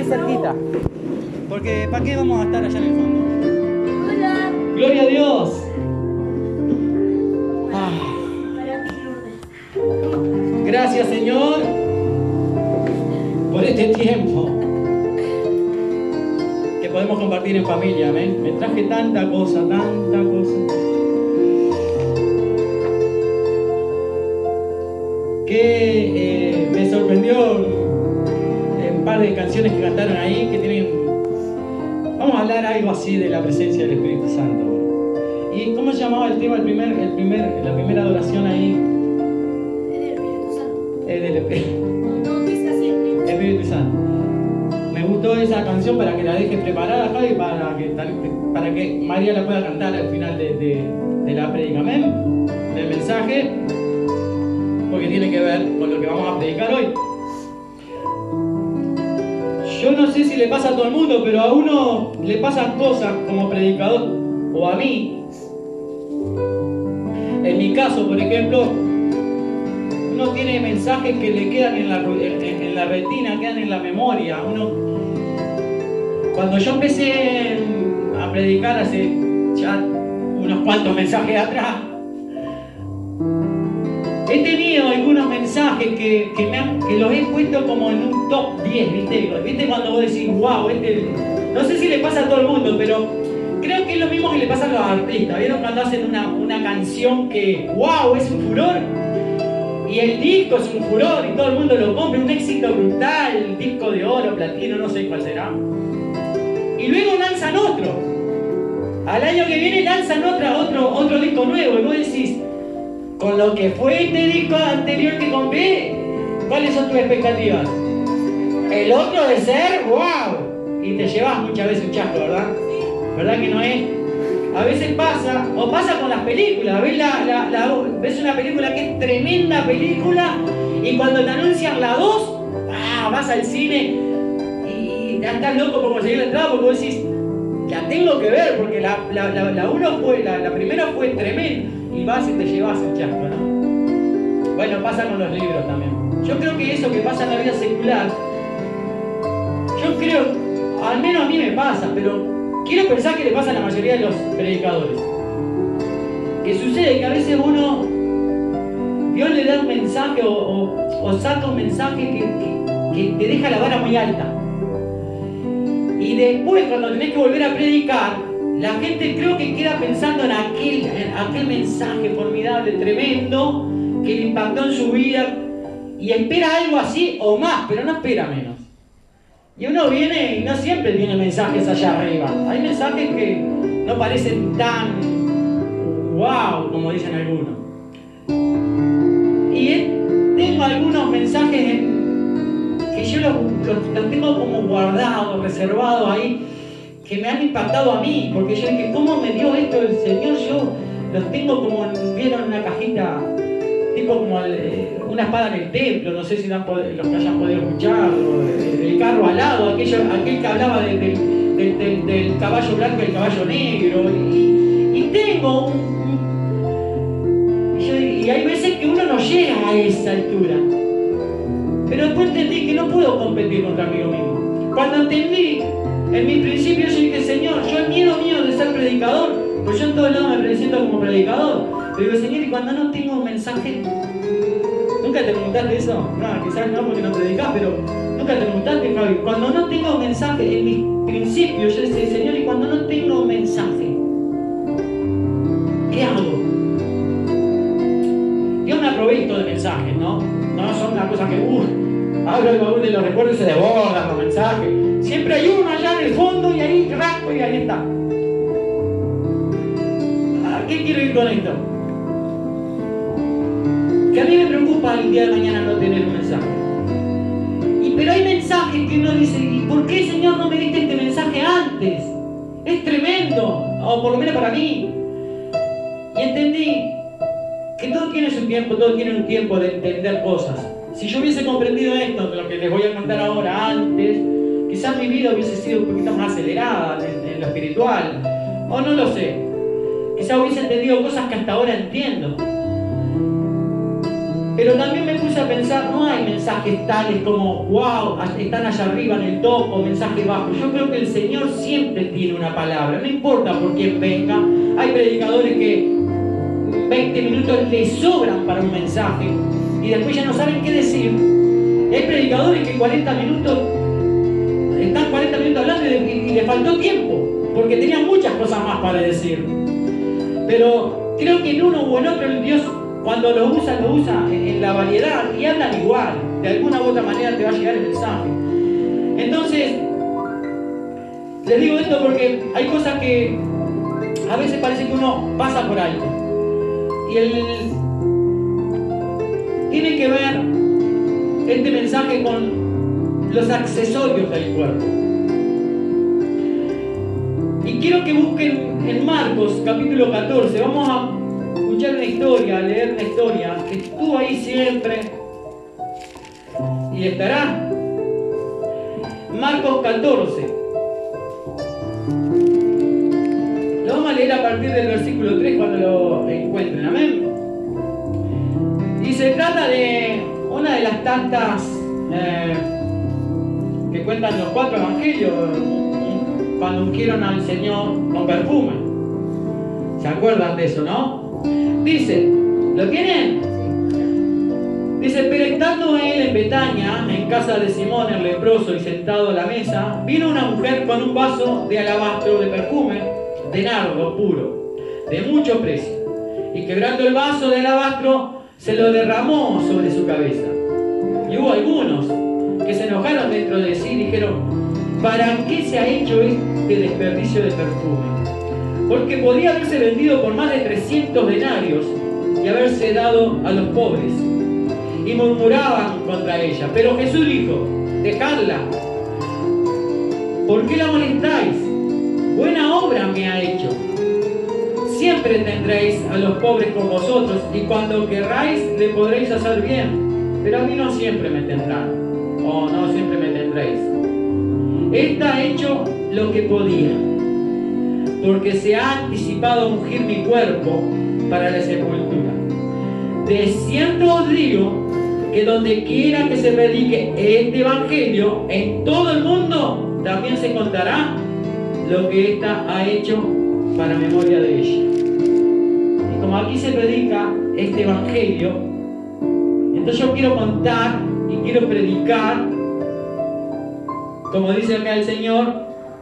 cerquita. Porque ¿para qué vamos a estar allá en el fondo? Hola. ¡Gloria a Dios! Gracias, Señor, por este tiempo que podemos compartir en familia. Amén. Me traje tanta cosa, tanta cosa. Que me sorprendió un par de canciones que cantaron ahí que tienen. Vamos a hablar algo así de la presencia del Espíritu Santo. ¿Y cómo se llamaba el tema, la primera adoración ahí? Del Espíritu Santo. Me gustó esa canción para que la deje preparada, Javi, para que María la pueda cantar al final de la prédica, amén, del mensaje, porque tiene que ver con lo que vamos a predicar hoy. Yo no sé si le pasa a todo el mundo, pero a uno le pasan cosas como predicador, o a mí. En mi caso, por ejemplo, uno tiene mensajes que le quedan en la retina, quedan en la memoria. Cuando yo empecé a predicar hace ya unos cuantos mensajes atrás, he tenido algunos mensajes que los he puesto como en un top 10, ¿viste? Cuando vos decís, wow, no sé si le pasa a todo el mundo, pero creo que es lo mismo que le pasa a los artistas. ¿Vieron cuando hacen una canción que, wow, es un furor? Y el disco es un furor y todo el mundo lo compra, un éxito brutal, disco de oro, platino, no sé cuál será. Y luego lanzan otro. Al año que viene lanzan otro disco nuevo. Y vos decís, con lo que fue este disco anterior que compré, ¿cuáles son tus expectativas? El otro de ser, wow. Y te llevas muchas veces un chasco, ¿verdad? ¿Verdad que no es? A veces pasa, o pasa con las películas. Ves una película que es tremenda película y cuando te anuncian la 2, vas al cine y ya estás loco por conseguir la entrada porque vos decís, la tengo que ver porque la primera fue tremenda y vas y te llevas el chasco, ¿no? Bueno, pasa con los libros también. Yo creo que eso que pasa en la vida secular, yo creo, al menos a mí me pasa, pero quiero pensar que le pasa a la mayoría de los predicadores. Que sucede que a veces Dios le da un mensaje o saca un mensaje que te deja la vara muy alta. Y después, cuando tenés que volver a predicar, la gente creo que queda pensando en aquel mensaje formidable, tremendo, que le impactó en su vida, y espera algo así o más, pero no espera menos. Y uno viene y no siempre tiene mensajes allá arriba. Hay mensajes que no parecen tan wow, como dicen algunos. Y tengo algunos mensajes que yo los tengo como guardados, reservados ahí, que me han impactado a mí, porque yo dije, ¿cómo me dio esto el Señor? Yo los tengo como, vieron, una cajita, tipo como una espada en el templo, no sé si los que hayan podido escuchar, el carro alado, aquel que hablaba del caballo blanco y el caballo negro, y tengo y hay veces que uno no llega a esa altura, pero después entendí que no puedo competir contra mí mismo. Cuando entendí, en mis principios yo dije, Señor, yo el miedo mío de ser predicador, pues yo en todos lados me presento como predicador, pero digo, Señor, y cuando no tengo un mensaje, ¿nunca te preguntaste eso? No, quizás no porque no predicás, pero nunca te preguntaste, Javi, cuando no tengo mensaje, en mis principios yo decía, Señor, y cuando no tengo mensaje, ¿qué hago? Dios me ha provisto de mensajes, ¿no? No son una cosa que, abro el baúl de los recuerdos y se desbordan los mensajes. Siempre hay uno allá en el fondo y ahí rasco y ahí está. ¿A qué quiero ir con esto? Que a mí me preocupa el día de mañana no tener un mensaje. Pero hay mensajes que uno dice, ¿y por qué, Señor, no me diste este mensaje antes? Es tremendo, o por lo menos para mí. Y entendí que todo tiene su tiempo, todo tiene un tiempo de entender cosas. Si yo hubiese comprendido esto, de lo que les voy a contar ahora, antes, quizás mi vida hubiese sido un poquito más acelerada en lo espiritual, o no lo sé. Quizás hubiese entendido cosas que hasta ahora entiendo. Pero también me puse a pensar, no hay mensajes tales como, wow, están allá arriba en el top, o mensajes bajos. Yo creo que el Señor siempre tiene una palabra, no importa por quién venga. Hay predicadores que 20 minutos les sobran para un mensaje y después ya no saben qué decir. Hay predicadores que 40 minutos, están 40 minutos hablando y les faltó tiempo, porque tenían muchas cosas más para decir. Pero creo que en uno o en otro Dios, cuando lo usa en la variedad y hablan igual. De alguna u otra manera te va a llegar el mensaje. Entonces, les digo esto porque hay cosas que a veces parece que uno pasa por alto. Y tiene que ver este mensaje con los accesorios del cuerpo. Y quiero que busquen en Marcos capítulo 14. Vamos a escuchar una historia, a leer una historia que estuvo ahí siempre y estará. Marcos 14. Lo vamos a leer a partir del versículo 3 cuando lo encuentren. Amén. Y se trata de una de las tantas que cuentan los 4 evangelios cuando ungieron al Señor con perfume. ¿Se acuerdan de eso, no? Dice, ¿lo tienen? Dice, pero estando él en Betania, en casa de Simón el leproso y sentado a la mesa, vino una mujer con un vaso de alabastro de perfume, de nardo puro, de mucho precio, y quebrando el vaso de alabastro, se lo derramó sobre su cabeza. Y hubo algunos que se enojaron dentro de sí y dijeron, ¿para qué se ha hecho este desperdicio de perfume? Porque podía haberse vendido por más de 300 denarios y haberse dado a los pobres. Y murmuraban contra ella. Pero Jesús dijo, dejadla. ¿Por qué la molestáis? Buena obra me ha hecho. Siempre tendréis a los pobres con vosotros y cuando querráis le podréis hacer bien. Pero a mí no siempre me tendrán. O no siempre me tendréis. Esta ha hecho lo que podía, porque se ha anticipado a ungir mi cuerpo para la sepultura. De cierto os digo que donde quiera que se predique este evangelio en todo el mundo, también se contará lo que ésta ha hecho para memoria de ella. Y como aquí se predica este evangelio, entonces yo quiero contar y quiero predicar, como dice acá el Señor,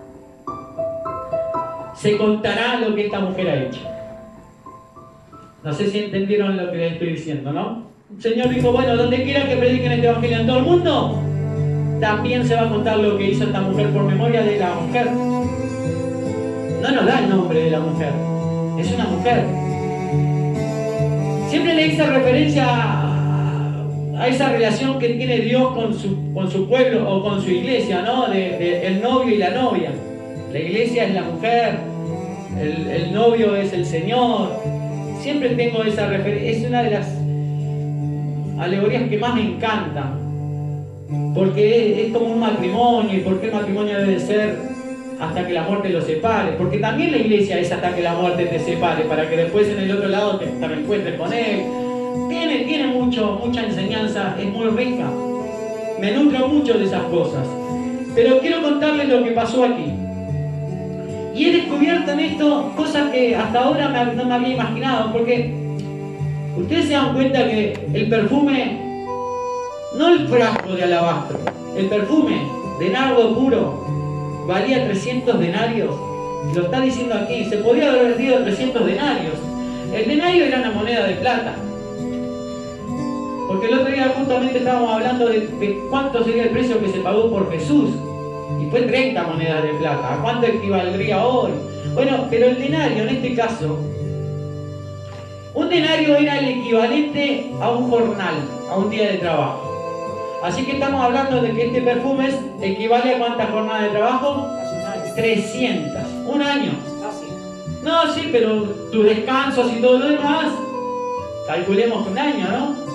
se contará lo que esta mujer ha hecho. No sé si entendieron lo que les estoy diciendo, ¿no? El Señor dijo, bueno, donde quiera que prediquen este evangelio en todo el mundo, también se va a contar lo que hizo esta mujer por memoria de la mujer. No nos da el nombre de la mujer, es una mujer. Siempre le hice referencia a esa relación que tiene Dios con su pueblo o con su iglesia, ¿no? De el novio y la novia. La iglesia es la mujer, el novio es el Señor. Siempre tengo esa referencia. Es una de las alegorías que más me encantan, porque es como un matrimonio. ¿Y por qué el matrimonio debe ser hasta que la muerte los separe? Porque también la iglesia es hasta que la muerte te separe, para que después en el otro lado te reencuentres con Él. Tiene mucha enseñanza, es muy rica. Me nutro mucho de esas cosas. Pero quiero contarles lo que pasó aquí. Y he descubierto en esto cosas que hasta ahora no me había imaginado, porque ustedes se dan cuenta que el perfume, no el frasco de alabastro, el perfume de nardo puro valía 300 denarios. Lo está diciendo aquí, se podía haber vendido 300 denarios. El denario era una moneda de plata. Porque el otro día justamente estábamos hablando de cuánto sería el precio que se pagó por Jesús. Y fue 30 monedas de plata. ¿A cuánto equivaldría hoy? Bueno, pero el denario en este caso, un denario era el equivalente a un jornal, a un día de trabajo. Así que estamos hablando de que este perfume equivale a ¿cuántas jornadas de trabajo? 300. Un año. No, sí, pero tus descansos y todo lo demás, calculemos que un año, ¿no?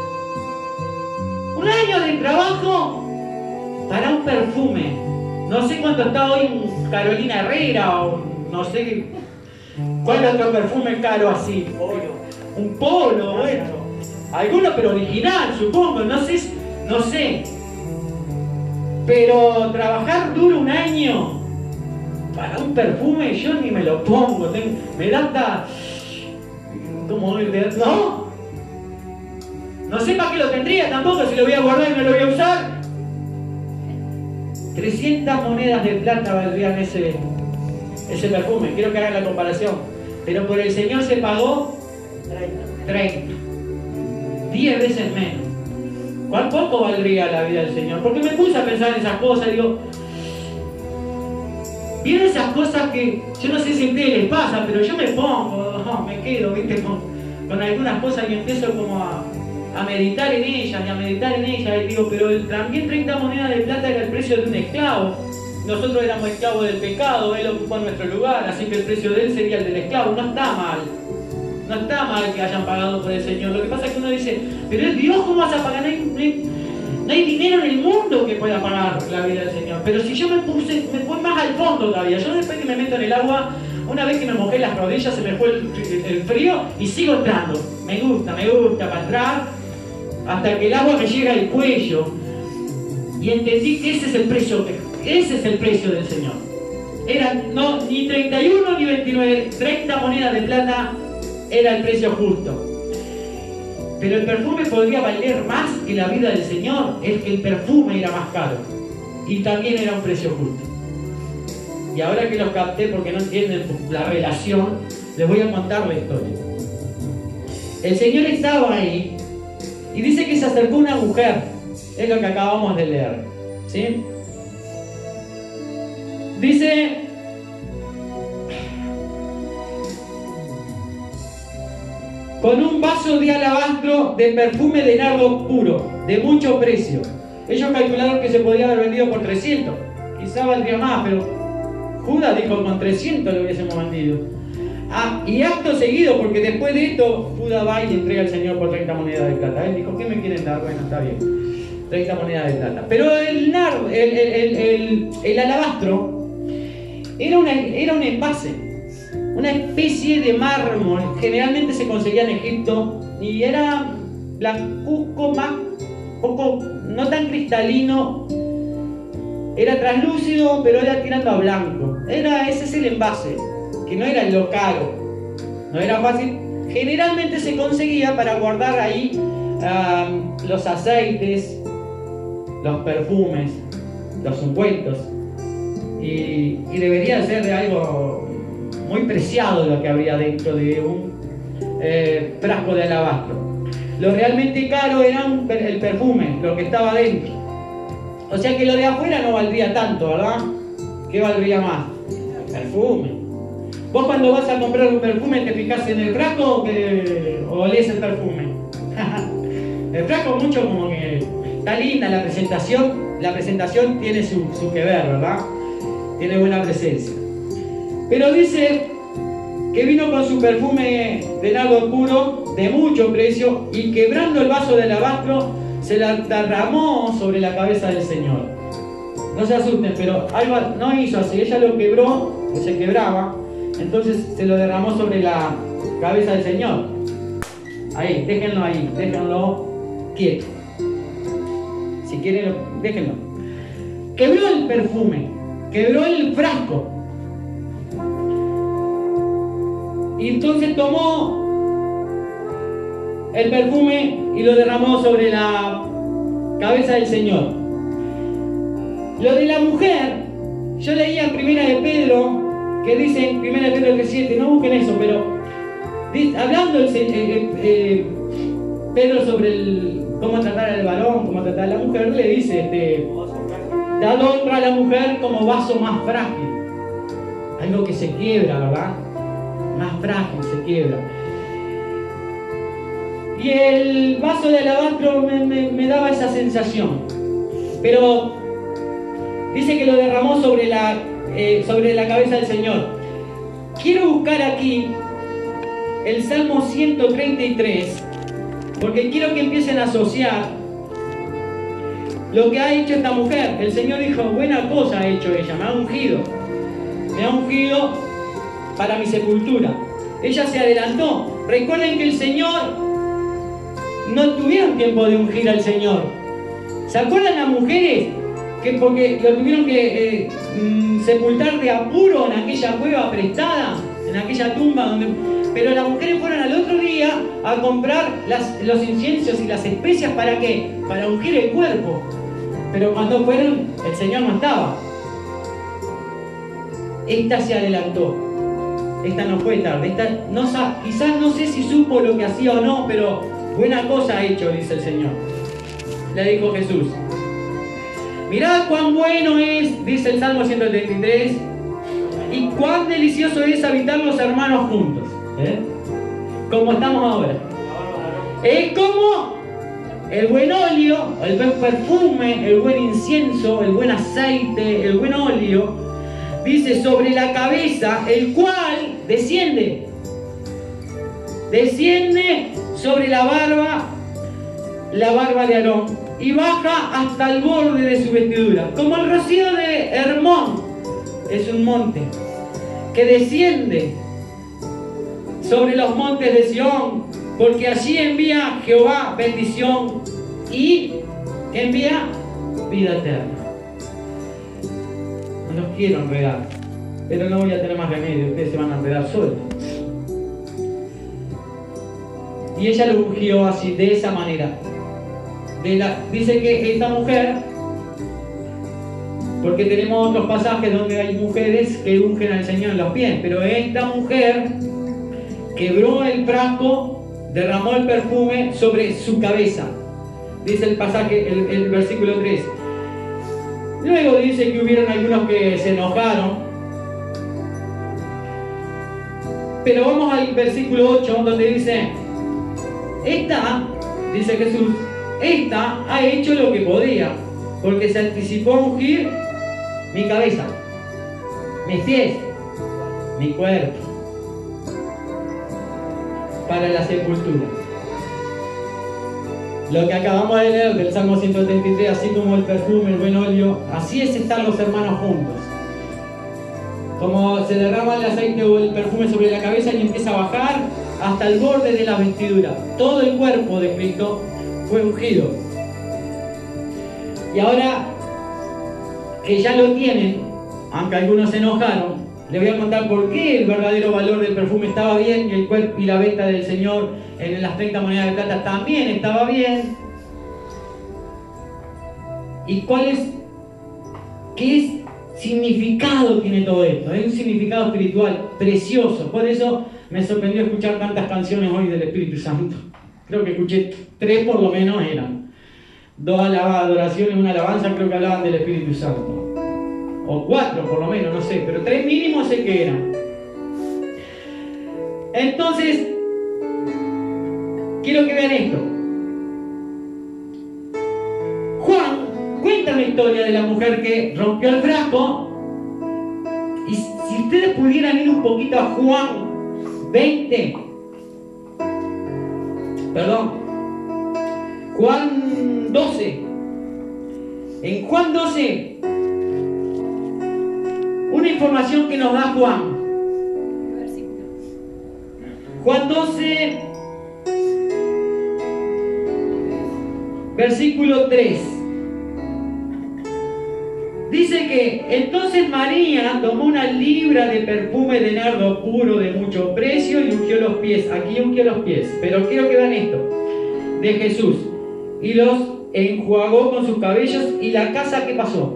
Un año de trabajo para un perfume. No sé cuánto está hoy un Carolina Herrera o no sé cuál otro perfume caro así. Un Polo, bueno. Algunos, pero original, supongo, no sé. Pero trabajar duro un año para un perfume, yo ni me lo pongo. Me da hasta... ¿Cómo? ¿No? No sé para qué lo tendría tampoco, si lo voy a guardar y no lo voy a usar. 300 monedas de plata valdrían ese perfume. Quiero que hagan la comparación. Pero por el Señor se pagó 30. 10 veces menos. ¿Cuán poco valdría la vida del Señor? Porque me puse a pensar en esas cosas y digo, ¿vieron esas cosas que yo no sé si a ustedes les pasa, pero yo me pongo, me quedo, ¿viste? Con algunas cosas y empiezo como a meditar en ellas y digo, pero también 30 monedas de plata era el precio de un esclavo. Nosotros éramos esclavos del pecado, Él ocupó nuestro lugar, así que el precio de Él sería el del esclavo. No está mal. No está mal que hayan pagado por el Señor. Lo que pasa es que uno dice, pero es Dios, ¿cómo vas a pagar? No hay dinero en el mundo que pueda pagar la vida del Señor. Pero si yo me fui más al fondo todavía. Yo después que me meto en el agua, una vez que me mojé las rodillas, se me fue el frío y sigo entrando. Me gusta para entrar hasta que el agua me llega al cuello. Y entendí que ese es el precio del Señor. Eran ni 31 ni 29, 30 monedas de plata era el precio justo. Pero el perfume podría valer más que la vida del Señor. Es que el perfume era más caro y también era un precio justo. Y ahora que los capté porque no entienden la relación, les voy a contar la historia. El Señor estaba ahí y dice que se acercó una mujer. Es lo que acabamos de leer, ¿sí? Dice, con un vaso de alabastro de perfume de nardo puro, de mucho precio. Ellos calcularon que se podría haber vendido por 300. Quizá valdría más, pero Judas dijo con 300 lo hubiésemos vendido. Y acto seguido, porque después de esto, Judas va y le entrega al Señor por 30 monedas de plata. Él dijo, ¿qué me quieren dar? Bueno, está bien. 30 monedas de plata. Pero el alabastro era un envase, una especie de mármol. Generalmente se conseguía en Egipto y era blancuzco, poco, no tan cristalino. Era translúcido, pero era tirando a blanco. Ese es el envase, que no era lo caro, no era fácil. Generalmente se conseguía para guardar ahí los aceites, los perfumes, los ungüentos, y debería ser de algo muy preciado lo que habría dentro de un frasco de alabastro. Lo realmente caro era el perfume, lo que estaba dentro. O sea que lo de afuera no valdría tanto, ¿verdad? ¿Qué valdría más? El perfume. Vos cuando vas a comprar un perfume te fijas en el frasco o olés el perfume. El frasco mucho como que está linda la presentación tiene su que ver, ¿verdad? Tiene buena presencia. Pero dice que vino con su perfume de nardo puro, de mucho precio, y quebrando el vaso de alabastro, se la derramó sobre la cabeza del Señor. No se asusten, pero algo no hizo así. Ella lo quebró, pues se quebraba, entonces se lo derramó sobre la cabeza del Señor. Ahí, déjenlo quieto. Si quieren, déjenlo. Quebró el perfume, quebró el frasco. Y entonces tomó el perfume y lo derramó sobre la cabeza del Señor. Lo de la mujer, yo leía en Primera de Pedro, que dice en Primera de Pedro 3:7, no busquen eso, pero hablando Pedro sobre cómo tratar al varón, cómo tratar a la mujer, le dice, dad honra a la mujer como vaso más frágil. Algo que se quiebra, ¿verdad? Más frágil, se quiebra. Y el vaso de alabastro me daba esa sensación. Pero dice que lo derramó sobre la cabeza del Señor. Quiero buscar aquí el Salmo 133, porque quiero que empiecen a asociar lo que ha hecho esta mujer. El Señor dijo, buena cosa ha hecho ella, me ha ungido para mi sepultura. Ella se adelantó. Recuerden que el Señor no tuvieron tiempo de ungir al Señor. ¿Se acuerdan las mujeres que porque lo tuvieron que sepultar de apuro en aquella cueva prestada, en aquella tumba pero las mujeres fueron al otro día a comprar los inciensos y las especias? ¿Para qué? Para ungir el cuerpo. Pero cuando fueron, el Señor no estaba. Esta se adelantó. Esta no fue tarde. Quizás no sé si supo lo que hacía o no, pero buena cosa ha hecho, dice el Señor. Le dijo Jesús. Mirad cuán bueno es, dice el Salmo 133, y cuán delicioso es habitar los hermanos juntos. Como estamos ahora. Es como el buen óleo, el buen perfume, el buen incienso, el buen aceite, el buen óleo, dice, sobre la cabeza, el cual desciende sobre la barba de Aarón, y baja hasta el borde de su vestidura, como el rocío de Hermón, es un monte, que desciende sobre los montes de Sión, porque allí envía Jehová bendición y envía vida eterna. No los quiero enredar, pero no voy a tener más remedio, ustedes se van a enredar solos. Y ella lo ungió así, de esa manera. Dice que esta mujer, porque tenemos otros pasajes donde hay mujeres que ungen al Señor en los pies, pero esta mujer quebró el frasco, derramó el perfume sobre su cabeza. Dice el pasaje, el versículo 3. Luego dice que hubieron algunos que se enojaron. Pero vamos al versículo 8, donde dice, dice Jesús, esta ha hecho lo que podía, porque se anticipó a ungir mi cabeza, mis pies, mi cuerpo, para la sepultura. Lo que acabamos de leer del Salmo 133, así como el perfume, el buen óleo, así es estar los hermanos juntos. Como se derrama el aceite o el perfume sobre la cabeza y empieza a bajar hasta el borde de la vestidura. Todo el cuerpo de Cristo fue ungido. Y ahora que ya lo tienen, aunque algunos se enojaron, les voy a contar por qué el verdadero valor del perfume estaba bien y el cuerpo y la venta del Señor en las 30 monedas de plata también estaba bien. Y qué significado tiene todo esto. Es un significado espiritual precioso. Por eso me sorprendió escuchar tantas canciones hoy del Espíritu Santo. Creo que escuché 3 por lo menos eran. 2 adoraciones, una alabanza, creo que hablaban del Espíritu Santo. O 4 por lo menos, no sé, pero 3 mínimo sé que eran. Entonces, quiero que vean esto. Juan cuenta la historia de la mujer que rompió el frasco. Y si ustedes pudieran ir un poquito a Juan 20, Juan 12. En Juan 12, una información que nos da Juan. Juan 12, versículo 3. Dice que entonces María tomó una libra de perfume de nardo puro de mucho precio y ungió los pies. Aquí ungió los pies. Pero quiero que vean esto. De Jesús. Y los enjuagó con sus cabellos. ¿Y la casa qué pasó?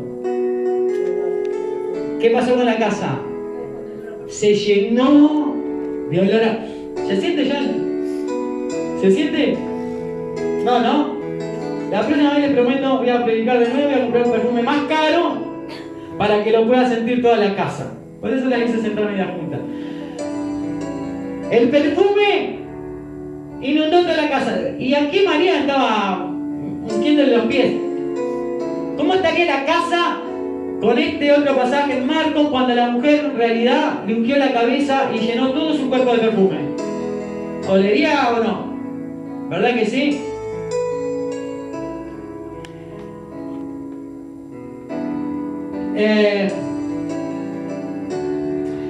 ¿Qué pasó con la casa? Se llenó de olor a... ¿Se siente ya? ¿Se siente? No. La próxima vez les prometo, voy a predicar de nuevo, voy a comprar un perfume más caro para que lo pueda sentir toda la casa. Por eso la hice sentar media junta. El perfume inundó toda la casa. Y aquí María estaba ungiéndole los pies. ¿Cómo estaría la casa con este otro pasaje en Marcos cuando la mujer en realidad le ungió la cabeza y llenó todo su cuerpo de perfume? ¿Olería o no? ¿Verdad que sí?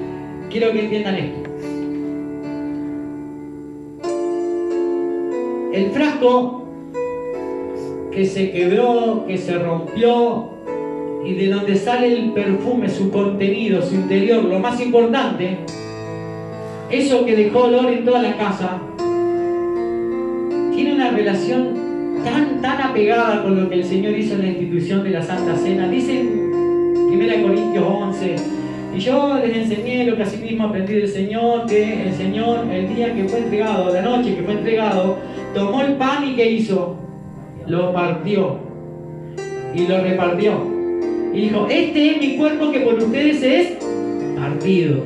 Quiero que entiendan esto. el frasco que se quebró, que se rompió, y de donde sale el perfume, su contenido, su interior, lo más importante, eso que dejó olor en toda la casa, tiene una relación tan apegada con lo que el Señor hizo en la institución de la Santa Cena. Dice en 1 Corintios 11, y yo les enseñé lo que asimismo aprendí del Señor, que el Señor, el día que fue entregado, la noche que fue entregado, tomó el pan y ¿qué hizo? Lo partió y lo repartió. Y dijo, este es mi cuerpo que por ustedes es partido.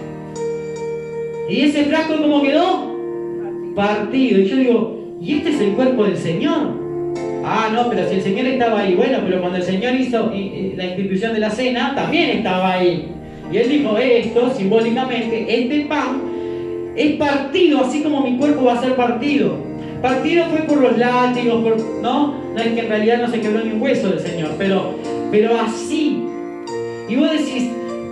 ¿Y ese frasco cómo quedó? Partido. Y yo digo, ¿y este es el cuerpo del Señor? Ah, no, pero si el Señor estaba ahí. Bueno, pero cuando el Señor hizo la institución de la cena, también estaba ahí. Y Él dijo, esto, simbólicamente, este pan es partido, así como mi cuerpo va a ser partido. Partido fue por los látigos, ¿no? No es que en realidad no se quebró ni un hueso del Señor, pero así. Y vos decís,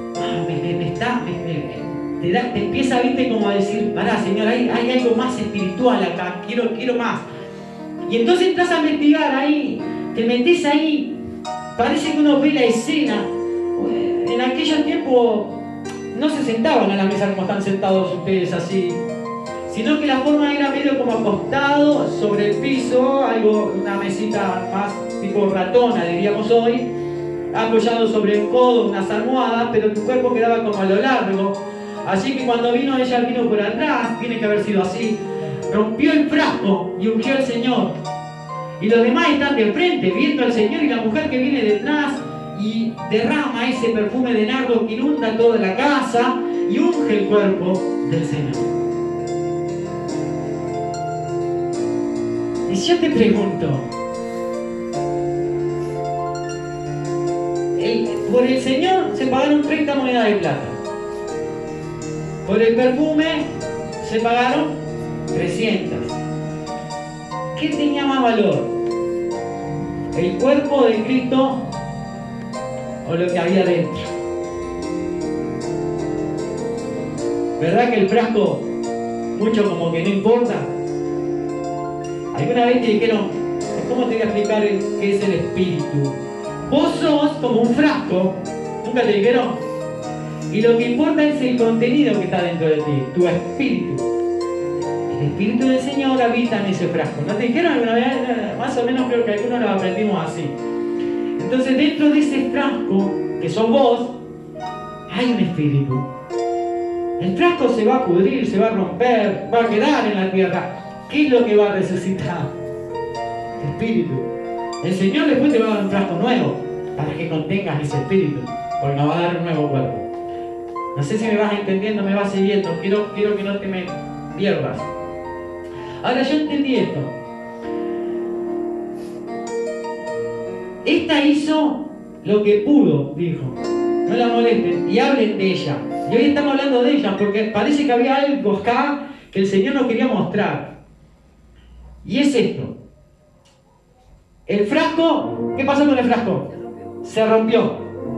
te empieza, viste, como a decir, pará, Señor, hay algo más espiritual acá, quiero más. Y entonces entras a investigar ahí, te metes ahí, parece que uno ve la escena. En aquellos tiempos no se sentaban a la mesa como están sentados ustedes así, sino que la forma era medio como acostado sobre el piso, una mesita más tipo ratona, diríamos hoy, apoyado sobre el codo, unas almohadas, pero tu cuerpo quedaba como a lo largo. Así que cuando ella vino por atrás, tiene que haber sido así, rompió el frasco y ungió al Señor. Y los demás están de frente viendo al Señor, y la mujer que viene detrás y derrama ese perfume de nardo que inunda toda la casa y unge el cuerpo del Señor. Y yo te pregunto, por el Señor se pagaron 30 monedas de plata. Por el perfume se pagaron 300. ¿Qué tenía más valor? ¿El cuerpo de Cristo o lo que había dentro? ¿Verdad que el frasco mucho como que no importa? ¿Alguna vez te dijeron, cómo te voy a explicar qué es el espíritu? Vos sos como un frasco, ¿nunca te dijeron? Y lo que importa es el contenido que está dentro de ti, tu espíritu. El espíritu del Señor habita en ese frasco. ¿No te dijeron alguna vez? Más o menos creo que algunos lo aprendimos así. Entonces dentro de ese frasco, que sos vos, hay un espíritu. El frasco se va a pudrir, se va a romper, va a quedar en la tierra. ¿Qué es lo que va a resucitar? El espíritu. El Señor después te va a dar un frasco nuevo para que contengas ese espíritu, porque nos va a dar un nuevo cuerpo. No sé si me vas entendiendo, me vas siguiendo. Quiero que no te me pierdas. Ahora yo entendí esto. Esta hizo lo que pudo, dijo. No la molesten y hablen de ella. Y hoy estamos hablando de ella porque parece que había algo acá que el Señor nos quería mostrar. Y es esto. El frasco, ¿qué pasó con el frasco? Se rompió.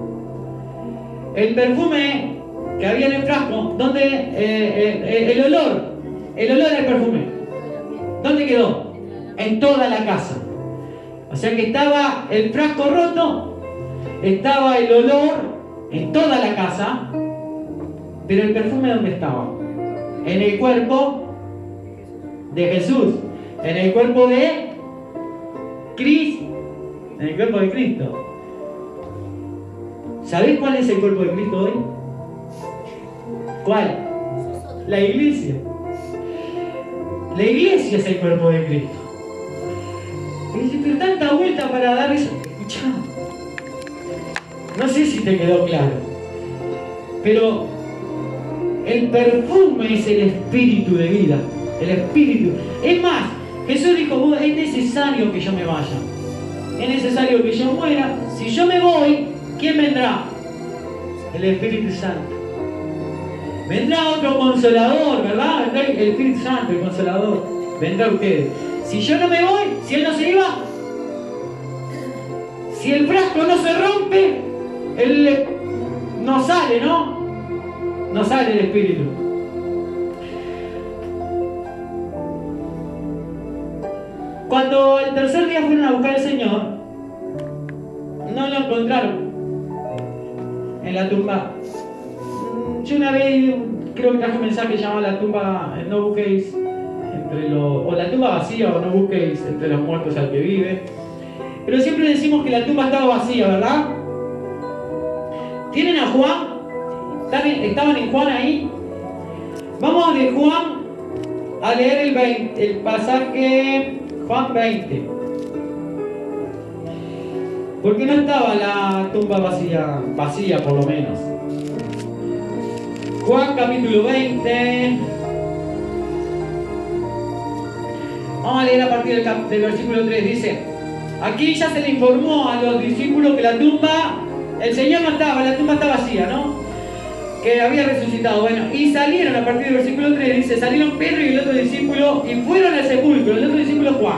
El perfume que había en el frasco, ¿dónde? El olor del perfume, ¿dónde quedó? En toda la casa. O sea que estaba el frasco roto, estaba el olor en toda la casa, pero el perfume ¿dónde estaba? En el cuerpo de Jesús, en el cuerpo de Cristo, en el cuerpo de Cristo. ¿Sabés cuál es el cuerpo de Cristo hoy? ¿Cuál? La iglesia. La iglesia es el cuerpo de Cristo. Y dice, pero tanta vuelta para dar eso. Escuchá. No sé si te quedó claro. Pero el perfume es el espíritu de vida. El espíritu. Es más, Jesús dijo, es necesario que yo me vaya. Es necesario que yo muera. Si yo me voy, ¿quién vendrá? El Espíritu Santo. Vendrá otro consolador, ¿verdad? Vendrá el Espíritu Santo, el consolador. Vendrá usted. Si yo no me voy, si él no se iba, si el frasco no se rompe, él no sale, ¿no? No sale el Espíritu. Cuando el tercer día fueron a buscar al Señor, no lo encontraron en la tumba. Yo una vez creo que traje un mensaje llamado la tumba, no busquéis entre los, o la tumba vacía, o no busquéis entre los muertos al que vive. Pero siempre decimos que la tumba estaba vacía, ¿verdad? ¿Tienen a Juan? ¿Estaban en Juan ahí? Vamos de Juan a leer el pasaje Juan 20. Porque no estaba la tumba vacía por lo menos. Juan capítulo 20. Vamos a leer a partir del versículo 3. Dice: aquí ya se le informó a los discípulos que la tumba, el Señor no estaba, la tumba está vacía, ¿no? Que había resucitado. Bueno, y salieron a partir del versículo 3, dice, salieron Pedro y el otro discípulo y fueron al sepulcro, el otro discípulo Juan.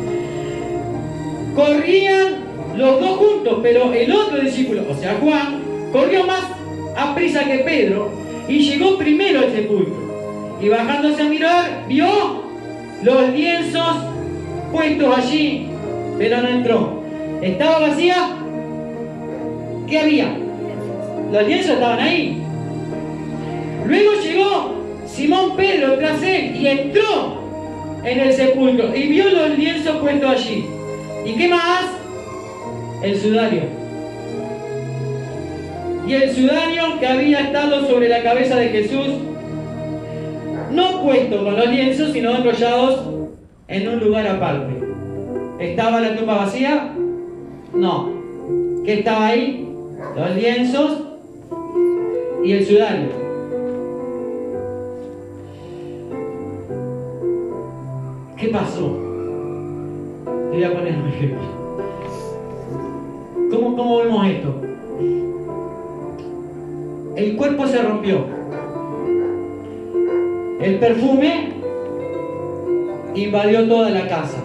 Corrían los dos juntos, pero el otro discípulo, o sea Juan, corrió más a prisa que Pedro y llegó primero al sepulcro. Y bajándose a mirar, vio los lienzos puestos allí, pero no entró. ¿Estaba vacía? ¿Qué había? Los lienzos estaban ahí. Luego llegó Simón Pedro tras él y entró en el sepulcro y vio los lienzos puestos allí. ¿Y qué más? El sudario. Y el sudario que había estado sobre la cabeza de Jesús, no puesto con los lienzos, sino enrollados en un lugar aparte. ¿Estaba la tumba vacía? No. ¿Qué estaba ahí? Los lienzos y el sudario. ¿Qué pasó? Te voy a poner un ejemplo. ¿Cómo vemos esto? El cuerpo se rompió. El perfume invadió toda la casa.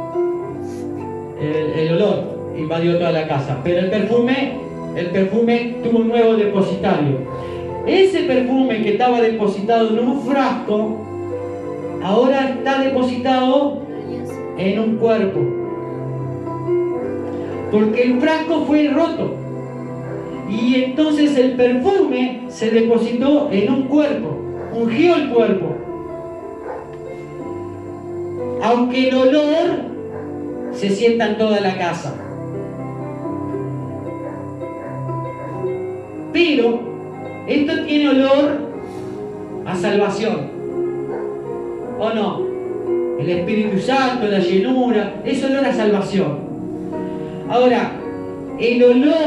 El olor invadió toda la casa. Pero el perfume tuvo un nuevo depositario. Ese perfume que estaba depositado en un frasco, ahora está depositado en un cuerpo. Porque el frasco fue roto. Y entonces el perfume se depositó en un cuerpo. Ungió el cuerpo. Aunque el olor se sienta en toda la casa. Pero esto tiene olor a salvación. ¿O no? El Espíritu Santo, la llenura, es olor a salvación. Ahora, el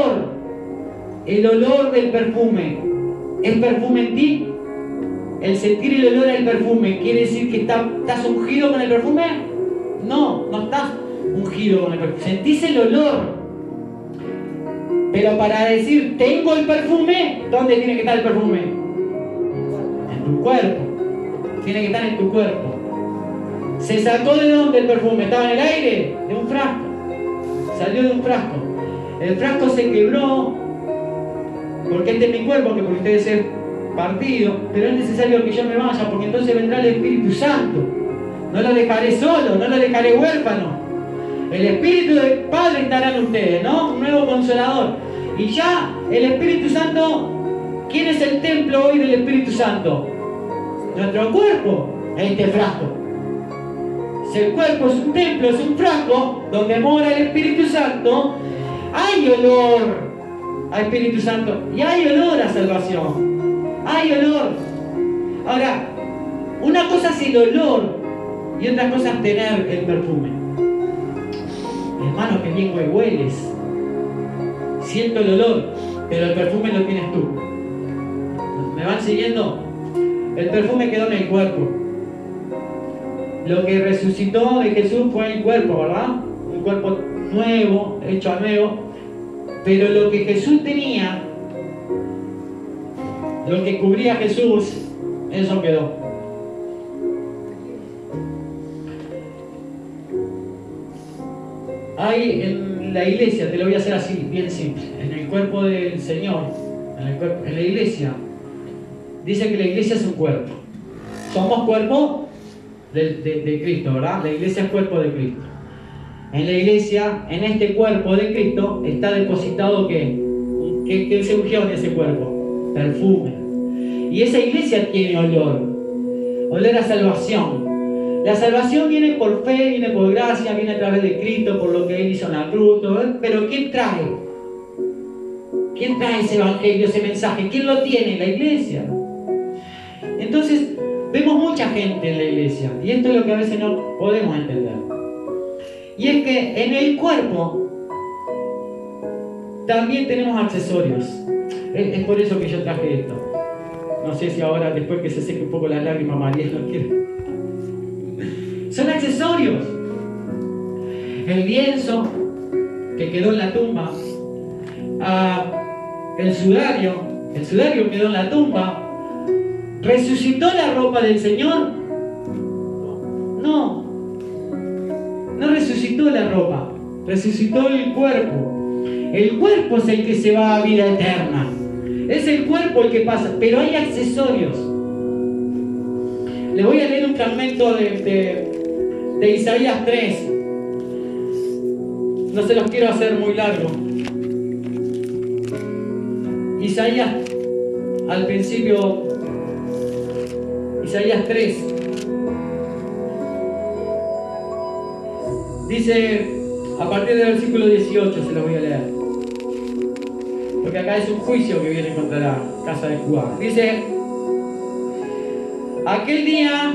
olor del perfume, ¿es perfume en ti? El sentir el olor al perfume, ¿quiere decir que estás ungido con el perfume? No, no estás ungido con el perfume. Sentís el olor. Pero para decir, tengo el perfume, ¿dónde tiene que estar el perfume? En tu cuerpo. Tiene que estar en tu cuerpo. ¿Se sacó de dónde el perfume? ¿Estaba en el aire? De un frasco. Salió de un frasco. El frasco se quebró, porque este es mi cuerpo, que por ustedes es partido, pero es necesario que yo me vaya, porque entonces vendrá el Espíritu Santo. No lo dejaré solo, no lo dejaré huérfano. El Espíritu del Padre estará en ustedes, ¿no? Un nuevo consolador. Y ya el Espíritu Santo, ¿quién es el templo hoy del Espíritu Santo? Nuestro cuerpo, este frasco. Si el cuerpo es un templo, es un frasco donde mora el Espíritu Santo, hay olor a Espíritu Santo y hay olor a salvación. Hay olor. Ahora, una cosa es el olor y otra cosa es tener el perfume. Hermano, que bien hueles. Siento el olor, pero el perfume lo tienes tú. ¿Me van siguiendo? El perfume quedó en el cuerpo. Lo que resucitó de Jesús fue el cuerpo, ¿verdad? Un cuerpo nuevo, hecho a nuevo. Pero lo que Jesús tenía, lo que cubría a Jesús, eso quedó. Hay en la iglesia, te lo voy a hacer así, bien simple, en el cuerpo del Señor, en la iglesia, dice que la iglesia es un cuerpo. Somos cuerpo de Cristo, ¿verdad? La iglesia es cuerpo de Cristo. En la iglesia, en este cuerpo de Cristo, está depositado ¿qué? ¿Qué se ungió en ese cuerpo? Perfume. Y esa iglesia tiene olor. Olor a salvación. La salvación viene por fe, viene por gracia, viene a través de Cristo, por lo que Él hizo en la cruz. Pero ¿quién trae? ¿Quién trae ese evangelio, ese mensaje? ¿Quién lo tiene? La iglesia. Entonces, vemos mucha gente en la iglesia. Y esto es lo que a veces no podemos entender. Y es que en el cuerpo también tenemos accesorios. Es por eso que yo traje esto. No sé si ahora, después que se seque un poco la lágrima, María lo quiere. Son accesorios. El lienzo que quedó en la tumba. El sudario quedó en la tumba. ¿Resucitó la ropa del Señor? No. No resucitó la ropa. Resucitó el cuerpo. El cuerpo es el que se va a vida eterna. Es el cuerpo el que pasa. Pero hay accesorios. Le voy a leer un fragmento de Isaías 3. No se los quiero hacer muy largo. Isaías, al principio, Isaías 3. Dice, a partir del versículo 18 se los voy a leer. Porque acá es un juicio que viene contra la casa de Judá. Dice, aquel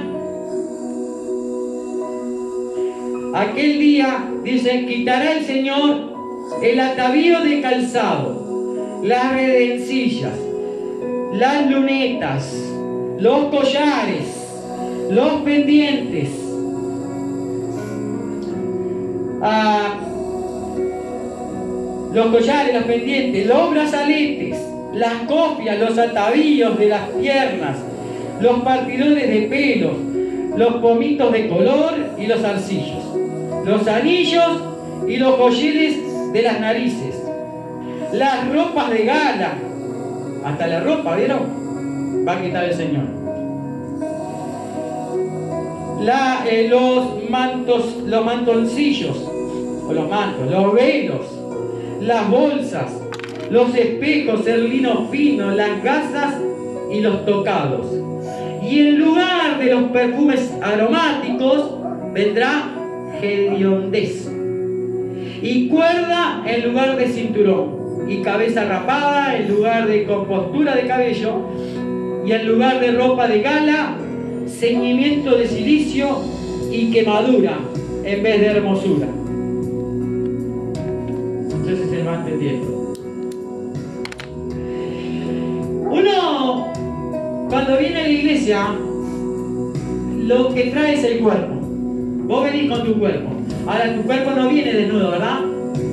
día, dice, quitará el Señor el atavío de calzado, las redencillas, las lunetas, los collares, los pendientes, los collares, los pendientes, los brazaletes, las cofias, los atavíos de las piernas, los partidores de pelos, los pomitos de color y los zarcillos, los anillos y los colleres de las narices, las ropas de gala, hasta la ropa, ¿vieron? Va a quitar el Señor. Los mantoncillos, o los mantos, los velos, las bolsas, los espejos, el lino fino, las gasas y los tocados. Y en lugar de los perfumes aromáticos vendrá hediondez. Y cuerda en lugar de cinturón. Y cabeza rapada en lugar de compostura de cabello. Y en lugar de ropa de gala, ceñimiento de cilicio y quemadura en vez de hermosura. Entonces se va entendiendo. Uno, cuando viene a la iglesia, lo que trae es el cuerpo. Vos venís con tu cuerpo. Ahora, tu cuerpo no viene desnudo, ¿verdad?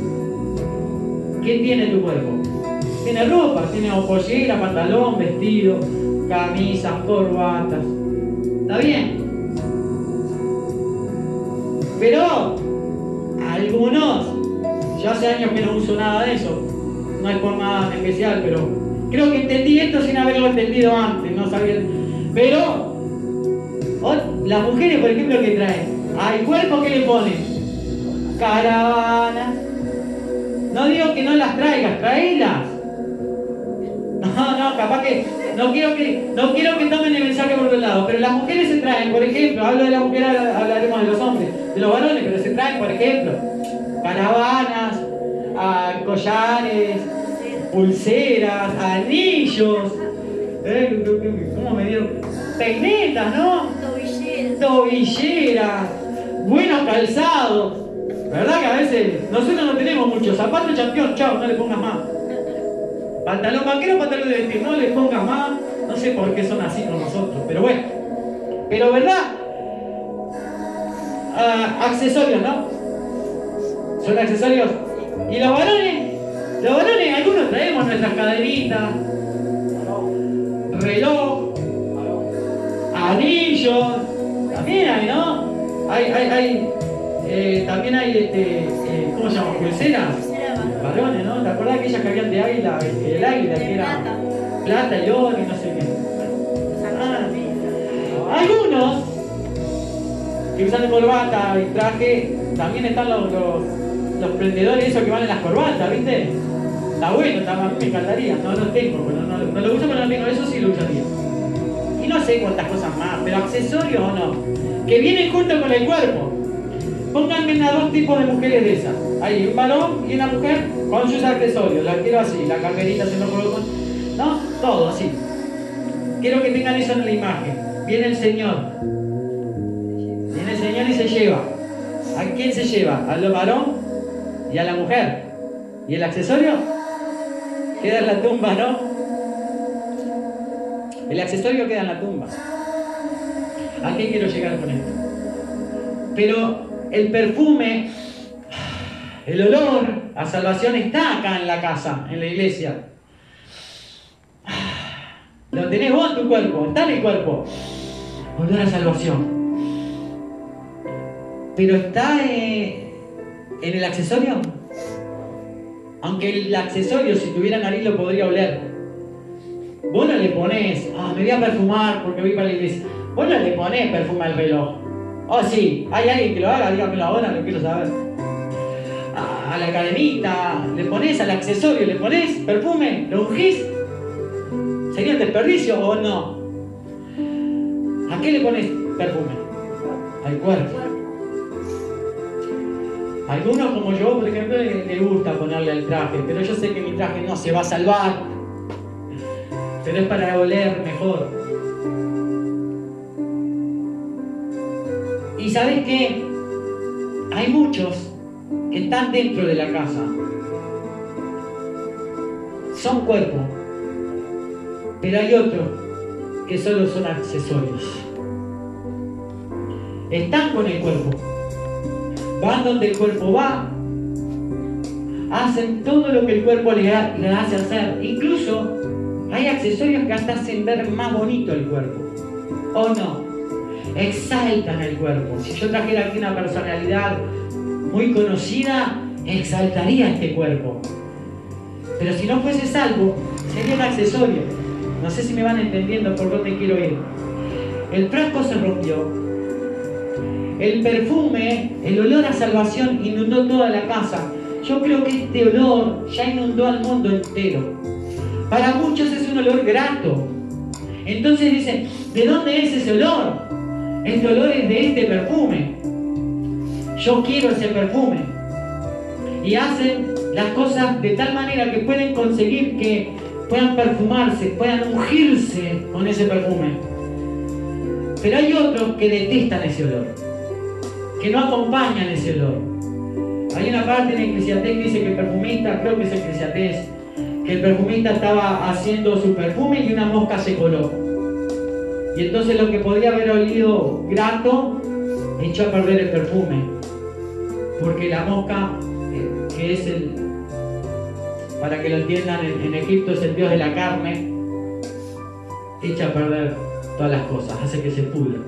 ¿Qué tiene tu cuerpo? Tiene ropa, tiene pollera, pantalón, vestido, camisas, corbatas. ¿Está bien? Pero algunos, yo hace años que no uso nada de eso, no es por nada especial, pero creo que entendí esto sin haberlo entendido antes, no sabía. Pero las mujeres, por ejemplo, ¿qué traen? Al cuerpo, ¿qué le ponen? Caravanas. No digo que no las traigas, traelas. No, capaz que no quiero que tomen el mensaje por otro lado, pero las mujeres se traen, por ejemplo, hablo de las mujeres, hablaremos de los hombres, de los varones, pero se traen, por ejemplo, caravanas, collares, pulseras, anillos, ¿cómo me dio? Peinetas, ¿no? Tobilleras, buenos calzados. ¿Verdad que a veces nosotros no tenemos muchos zapatos champión? Chao, no le pongas más. Pantalón vaquero, pantalón de vestir, no le pongas más. No sé por qué son así con nosotros, pero bueno. Pero ¿verdad? Accesorios, ¿no? Son accesorios. Y los varones, algunos traemos nuestras cadenitas, reloj, anillos, también hay, ¿no? También hay, ¿cómo se llama? Pulseras. Varones, ¿no? ¿Te acordás de aquellas que habían de águila? El águila, que era plata y oro y no sé qué. Algunos que usan corbata y traje también están los prendedores esos que van en las corbatas, ¿viste? Está bueno, a mí me encantaría. No lo tengo, pero no lo uso, pero no tengo. Eso sí lo usaría. Y no sé cuántas cosas más, pero accesorios o no, que vienen junto con el cuerpo. Pónganme a dos tipos de mujeres de esas. Hay un varón y una mujer con sus accesorios. La quiero así, la camperita se lo coloco, ¿no? Todo así. Quiero que tengan eso en la imagen. Viene el Señor. Viene el Señor y se lleva. ¿A quién se lleva? Al varón y a la mujer. ¿Y el accesorio? Queda en la tumba, ¿no? El accesorio queda en la tumba. ¿A qué quiero llegar con esto? Pero el perfume, el olor a salvación está acá en la casa, en la iglesia. Lo tenés vos en tu cuerpo, está en el cuerpo. Olor a salvación. Pero está en el accesorio. Aunque el accesorio, si tuviera nariz, lo podría oler. Vos no le ponés, me voy a perfumar porque voy para la iglesia. Vos no le ponés perfume al reloj. Oh, sí, hay alguien que lo haga, dígamelo ahora, lo quiero saber. A la cadenita, le ponés al accesorio, le ponés perfume, lo ungís. ¿Sería un desperdicio o no? ¿A qué le pones perfume? Al cuerpo. Algunos como yo, por ejemplo, les gusta ponerle al traje, pero yo sé que mi traje no se va a salvar, pero es para oler mejor. Y ¿sabes qué? Hay muchos que están dentro de la casa. Son cuerpo, pero hay otros que solo son accesorios. Están con el cuerpo. Van donde el cuerpo va, hacen todo lo que el cuerpo le hace hacer. Incluso hay accesorios que hasta hacen ver más bonito el cuerpo. ¿O no? Exaltan el cuerpo. Si yo trajera aquí una personalidad muy conocida, exaltaría este cuerpo. Pero si no fuese salvo, sería un accesorio. No sé si me van entendiendo por dónde quiero ir. El frasco se rompió. El perfume, el olor a salvación inundó toda la casa. Yo creo que este olor ya inundó al mundo entero. Para muchos es un olor grato. Entonces dicen, ¿de dónde es ese olor? Este olor es de este perfume. Yo quiero ese perfume. Y hacen las cosas de tal manera que pueden conseguir que puedan perfumarse, puedan ungirse con ese perfume. Pero hay otros que detestan ese olor, que no acompañan ese olor. Hay una parte en Eclesiastés que dice que el perfumista, creo que es Eclesiastés, que el perfumista estaba haciendo su perfume y una mosca se coló. Y entonces lo que podía haber olido grato, echó a perder el perfume. Porque la mosca, que es para que lo entiendan, en Egipto es el dios de la carne, echa a perder todas las cosas, hace que se pudra.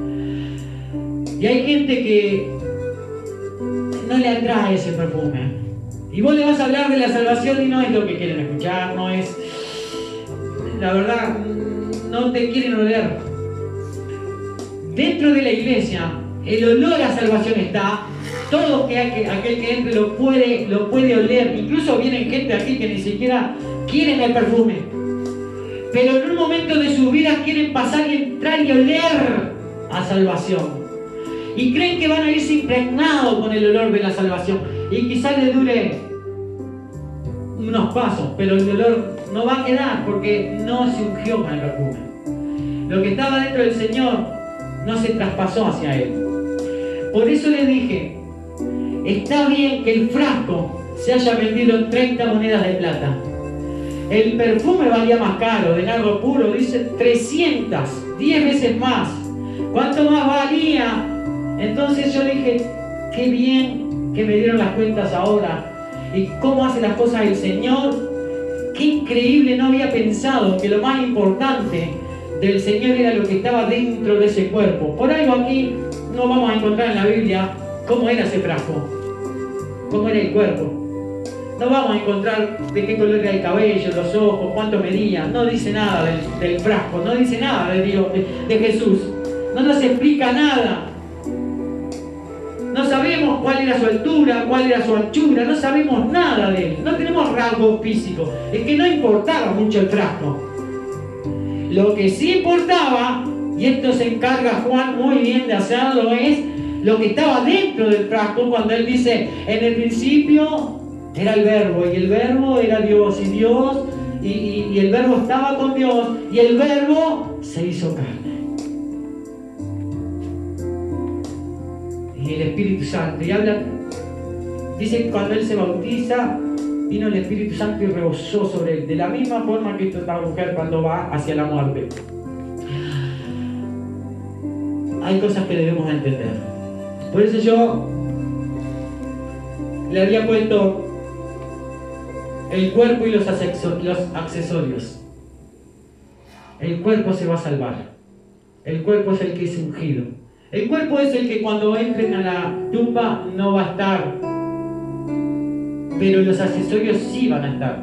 Y hay gente que no le atrae ese perfume. Y vos le vas a hablar de la salvación y no es lo que quieren escuchar, no es... La verdad, no te quieren oler. Dentro de la iglesia, el olor a salvación está. Todo aquel que entre lo puede oler. Incluso vienen gente aquí que ni siquiera quieren el perfume. Pero en un momento de su vida quieren pasar y entrar y oler a salvación. Y creen que van a irse impregnados con el olor de la salvación. Y quizás les dure unos pasos, pero el olor no va a quedar porque no se ungió con el perfume. Lo que estaba dentro del Señor no se traspasó hacia Él. Por eso les dije, está bien que el frasco se haya vendido en 30 monedas de plata. El perfume valía más caro, de nardo puro, dice 300, 10 veces más. ¿Cuánto más valía? Entonces yo dije, qué bien que me dieron las cuentas ahora. Y cómo hace las cosas el Señor. Qué increíble, no había pensado que lo más importante del Señor era lo que estaba dentro de ese cuerpo. Por algo aquí no vamos a encontrar en la Biblia cómo era ese frasco, cómo era el cuerpo. No vamos a encontrar de qué color era el cabello, los ojos, cuánto medía. No dice nada del frasco, no dice nada de Dios, de Jesús. No nos explica nada. No sabemos sabemos cuál era su altura, cuál era su anchura, no sabemos nada de él, no tenemos rasgos físicos. Es que no importaba mucho el frasco. Lo que sí importaba, y esto se encarga Juan muy bien de hacerlo, es lo que estaba dentro del frasco, cuando él dice, en el principio era el verbo, y el verbo era Dios, y Dios, y el verbo estaba con Dios, y el verbo se hizo carne. Y el Espíritu Santo, y habla, dice que cuando él se bautiza, vino el Espíritu Santo y rebosó sobre él, de la misma forma que esta mujer cuando va hacia la muerte. Hay cosas que debemos entender. Por eso yo le había puesto el cuerpo y los accesorios. El cuerpo se va a salvar. El cuerpo es el que es ungido. El cuerpo es el que cuando entren a la tumba no va a estar, pero los accesorios sí van a estar.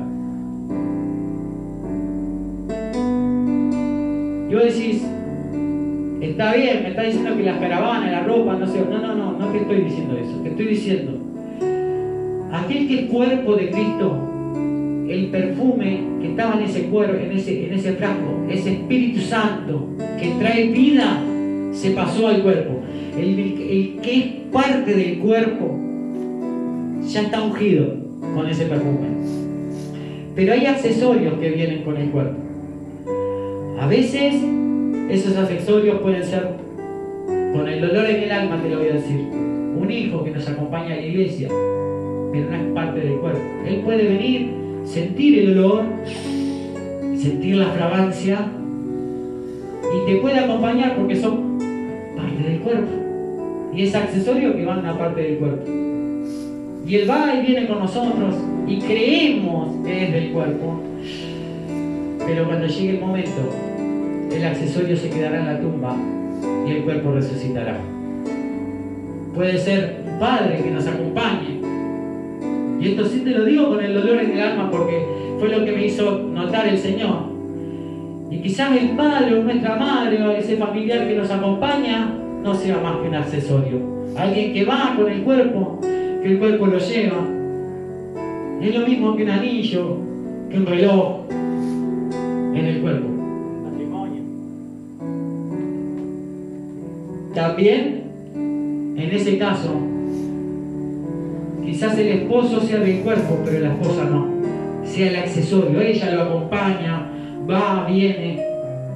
Y vos decís, está bien, me está diciendo que las caravanas, la ropa, no sé. No te estoy diciendo eso. Te estoy diciendo, aquel que es cuerpo de Cristo, el perfume que estaba en ese cuerpo, en ese frasco, ese Espíritu Santo que trae vida, se pasó al cuerpo. El que es parte del cuerpo ya está ungido con ese perfume. Pero hay accesorios que vienen con el cuerpo. A veces esos accesorios pueden ser con el dolor en el alma, te lo voy a decir. Un hijo que nos acompaña a la iglesia, pero no es parte del cuerpo. Él puede venir, sentir el olor, sentir la fragancia, y te puede acompañar porque son parte del cuerpo. Y es accesorio que van a una parte del cuerpo. Y él va y viene con nosotros y creemos que es del cuerpo. Pero cuando llegue el momento, el accesorio se quedará en la tumba y el cuerpo resucitará. Puede ser un padre que nos acompañe. Y esto sí te lo digo con el dolor en el alma porque fue lo que me hizo notar el Señor. Y quizás el padre o nuestra madre o ese familiar que nos acompaña no sea más que un accesorio. Alguien que va con el cuerpo, que el cuerpo lo lleva. Es lo mismo que un anillo, que un reloj en el cuerpo. Matrimonio. También, en ese caso, quizás el esposo sea del cuerpo, pero la esposa no. Sea el accesorio. Ella lo acompaña, va, viene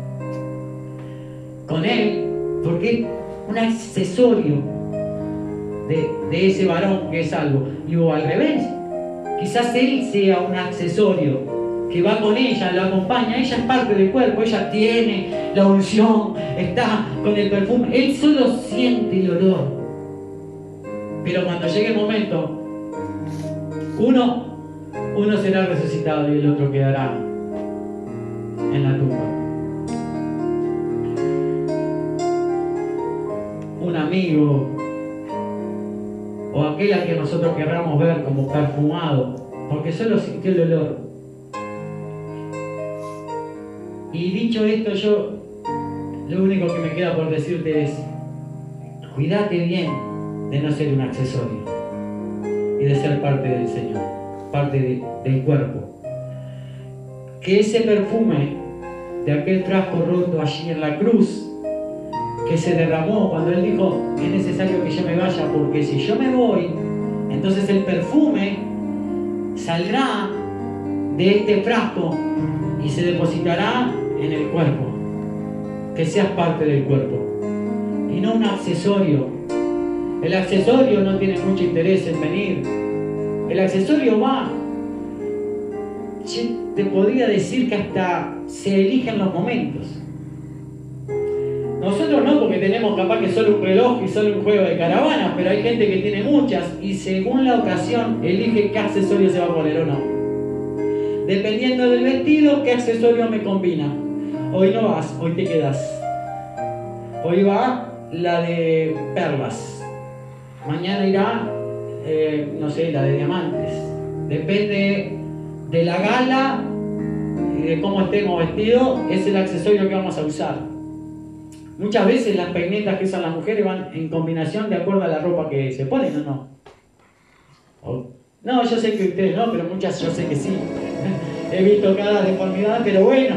con él, porque es un accesorio de ese varón que es salvo. Y o al revés, quizás él sea un accesorio que va con ella, lo acompaña. Ella es parte del cuerpo, ella tiene la unción, está con el perfume, él solo siente el olor. Pero cuando llegue el momento, uno será resucitado y el otro quedará en la tumba. Un amigo o aquel al que nosotros querramos ver como perfumado, porque solo sintió el olor. Y dicho esto, yo lo único que me queda por decirte es: cuídate bien de no ser un accesorio y de ser parte del Señor, parte del cuerpo. Que ese perfume de aquel frasco roto allí en la cruz, que se derramó cuando Él dijo: es necesario que yo me vaya, porque si yo me voy, entonces el perfume saldrá de este frasco y se depositará en el cuerpo. Que seas parte del cuerpo y no un accesorio. El accesorio no tiene mucho interés en venir. El accesorio va. Yo te podría decir que hasta se eligen los momentos. Nosotros no, porque tenemos capaz que solo un reloj y solo un juego de caravanas, pero hay gente que tiene muchas y según la ocasión elige qué accesorio se va a poner o no. Dependiendo del vestido, qué accesorio me combina. Hoy no vas, hoy te quedas. Hoy va la de perlas. Mañana irá, no sé, la de diamantes. Depende de la gala y de cómo estemos vestidos, es el accesorio que vamos a usar. Muchas veces las peinetas que usan las mujeres van en combinación de acuerdo a la ropa que se ponen, ¿o no? No, yo sé que ustedes no, pero muchas yo sé que sí. He visto cada deformidad, pero bueno.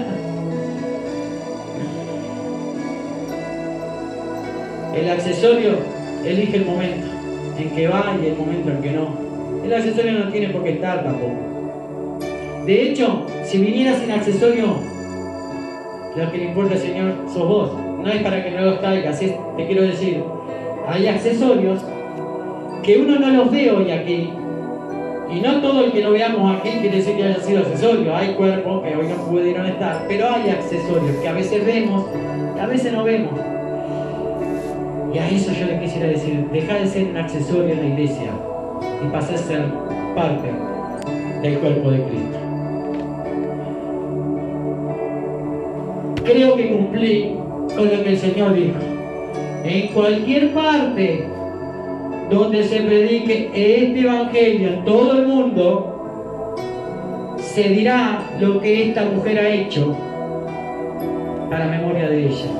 El accesorio elige el momento en que va y el momento en que no. El accesorio no tiene por qué estar tampoco. De hecho, si vinieras sin accesorio, lo que le importa al Señor sos vos. No es para que no los traigas, te quiero decir, hay accesorios que uno no los ve hoy aquí. Y no todo el que lo veamos aquí quiere decir que haya sido accesorio. Hay cuerpos que hoy no pudieron estar, pero hay accesorios que a veces vemos y a veces no vemos. Y a eso yo le quisiera decir, deja de ser un accesorio en la iglesia y pasa a ser parte del cuerpo de Cristo. Creo que cumplí con lo que el Señor dijo. En cualquier parte donde se predique este evangelio en todo el mundo, se dirá lo que esta mujer ha hecho para memoria de ella.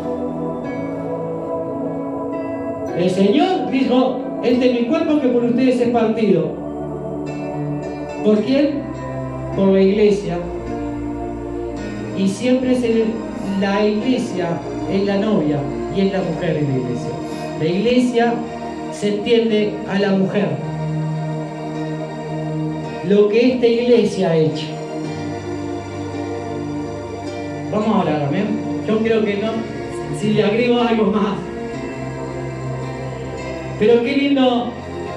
El Señor dijo, este es mi cuerpo que por ustedes es partido. ¿Por quién? Por la iglesia. Y siempre la iglesia es la novia y es la mujer de la iglesia. La iglesia se entiende a la mujer. Lo que esta iglesia ha hecho. Vamos a orar, amén. Yo creo que no, si le agrego algo más. Pero qué lindo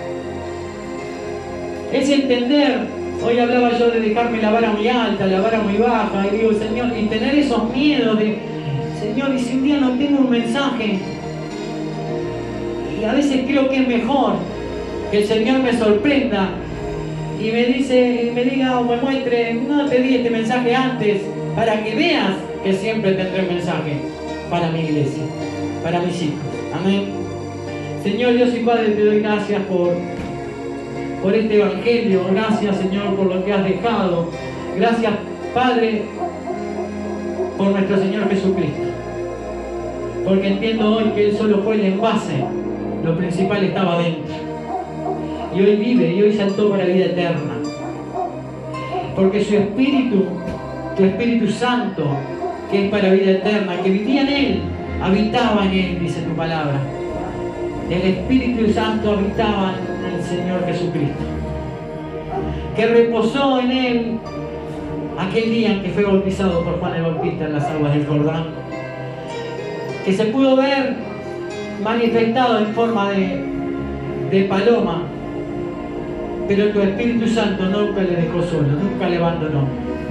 es entender. Hoy hablaba yo de dejarme la vara muy alta, la vara muy baja, y digo, Señor, y tener esos miedos de, Señor, y si un día no tengo un mensaje, y a veces creo que es mejor que el Señor me sorprenda y me diga o me muestre, no te di este mensaje antes, para que veas que siempre tendré un mensaje para mi iglesia, para mis hijos. Amén. Señor Dios y Padre, te doy gracias por este evangelio. Gracias, Señor, por lo que has dejado. Gracias, Padre, por nuestro Señor Jesucristo. Porque entiendo hoy que Él solo fue el envase. Lo principal estaba dentro. Y hoy vive, y hoy saltó para vida eterna. Porque su Espíritu, tu Espíritu Santo, que es para vida eterna, que vivía en Él, habitaba en Él, dice tu palabra. El Espíritu Santo habitaba en el Señor Jesucristo, que reposó en Él aquel día en que fue bautizado por Juan el Bautista en las aguas del Jordán, que se pudo ver manifestado en forma de paloma, pero tu Espíritu Santo nunca le dejó solo, nunca le abandonó.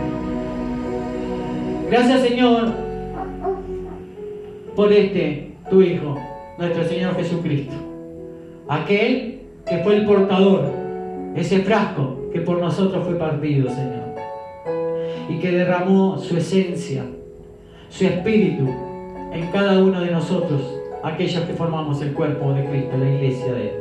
Gracias, Señor, por tu Hijo, nuestro Señor Jesucristo, aquel que fue el portador, ese frasco que por nosotros fue partido, Señor, y que derramó su esencia, su espíritu en cada uno de nosotros, aquellos que formamos el cuerpo de Cristo, la iglesia de Él.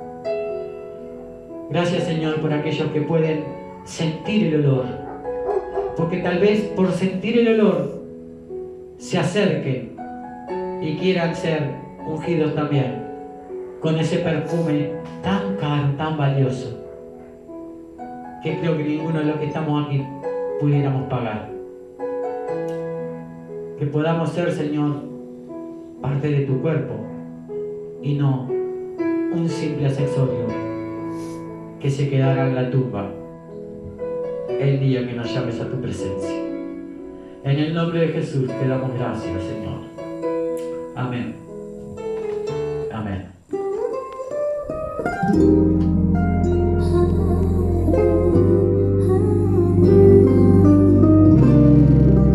Gracias, Señor, por aquellos que pueden sentir el olor, porque tal vez por sentir el olor se acerquen y quieran ser ungidos también con ese perfume tan caro, tan valioso, que creo que ninguno de los que estamos aquí pudiéramos pagar. Que podamos ser, Señor, parte de tu cuerpo y no un simple accesorio que se quedará en la tumba el día que nos llames a tu presencia. En el nombre de Jesús te damos gracias, Señor. Amén. Amén.